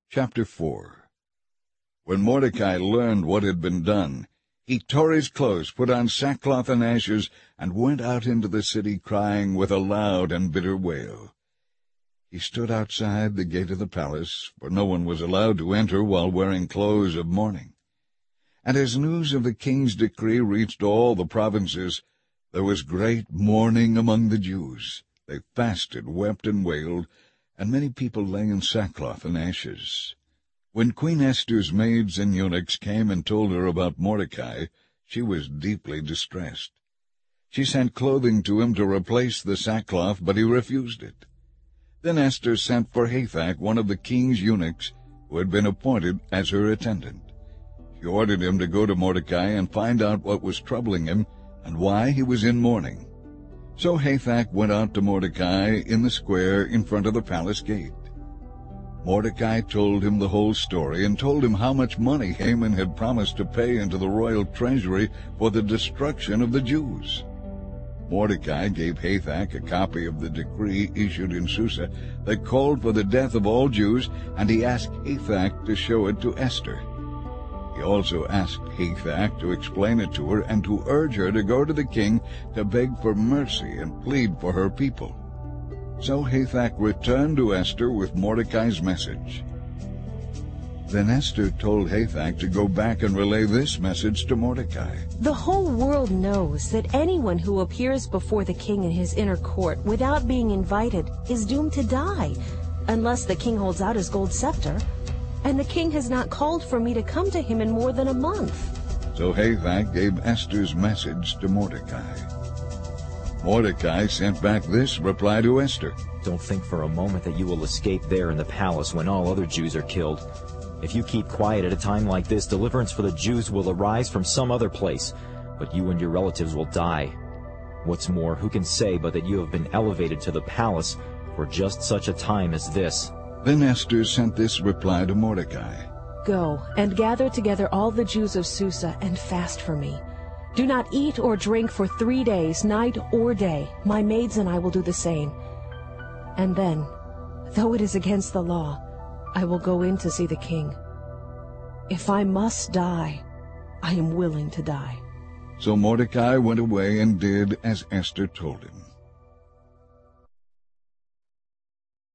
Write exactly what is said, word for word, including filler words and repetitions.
Chapter four. When Mordecai learned what had been done, he tore his clothes, put on sackcloth and ashes, and went out into the city crying with a loud and bitter wail. He stood outside the gate of the palace, for no one was allowed to enter while wearing clothes of mourning. And as news of the king's decree reached all the provinces, there was great mourning among the Jews. They fasted, wept, and wailed, and many people lay in sackcloth and ashes. When Queen Esther's maids and eunuchs came and told her about Mordecai, she was deeply distressed. She sent clothing to him to replace the sackcloth, but he refused it. Then Esther sent for Hathach, one of the king's eunuchs, who had been appointed as her attendant. She ordered him to go to Mordecai and find out what was troubling him and why he was in mourning. So Hathach went out to Mordecai in the square in front of the palace gate. Mordecai told him the whole story and told him how much money Haman had promised to pay into the royal treasury for the destruction of the Jews. Mordecai gave Hathach a copy of the decree issued in Susa that called for the death of all Jews, and he asked Hathach to show it to Esther. He also asked Hathach to explain it to her and to urge her to go to the king to beg for mercy and plead for her people. So Hathach returned to Esther with Mordecai's message. Then Esther told Hathach to go back and relay this message to Mordecai. The whole world knows that anyone who appears before the king in his inner court without being invited is doomed to die, unless the king holds out his gold scepter. And the king has not called for me to come to him in more than a month. So Hathach gave Esther's message to Mordecai. Mordecai sent back this reply to Esther. Don't think for a moment that you will escape there in the palace when all other Jews are killed. If you keep quiet at a time like this, deliverance for the Jews will arise from some other place, but you and your relatives will die. What's more, who can say but that you have been elevated to the palace for just such a time as this? Then Esther sent this reply to Mordecai. Go and gather together all the Jews of Susa and fast for me. Do not eat or drink for three days, night or day. My maids and I will do the same. And then, though it is against the law, I will go in to see the king. If I must die, I am willing to die. So Mordecai went away and did as Esther told him.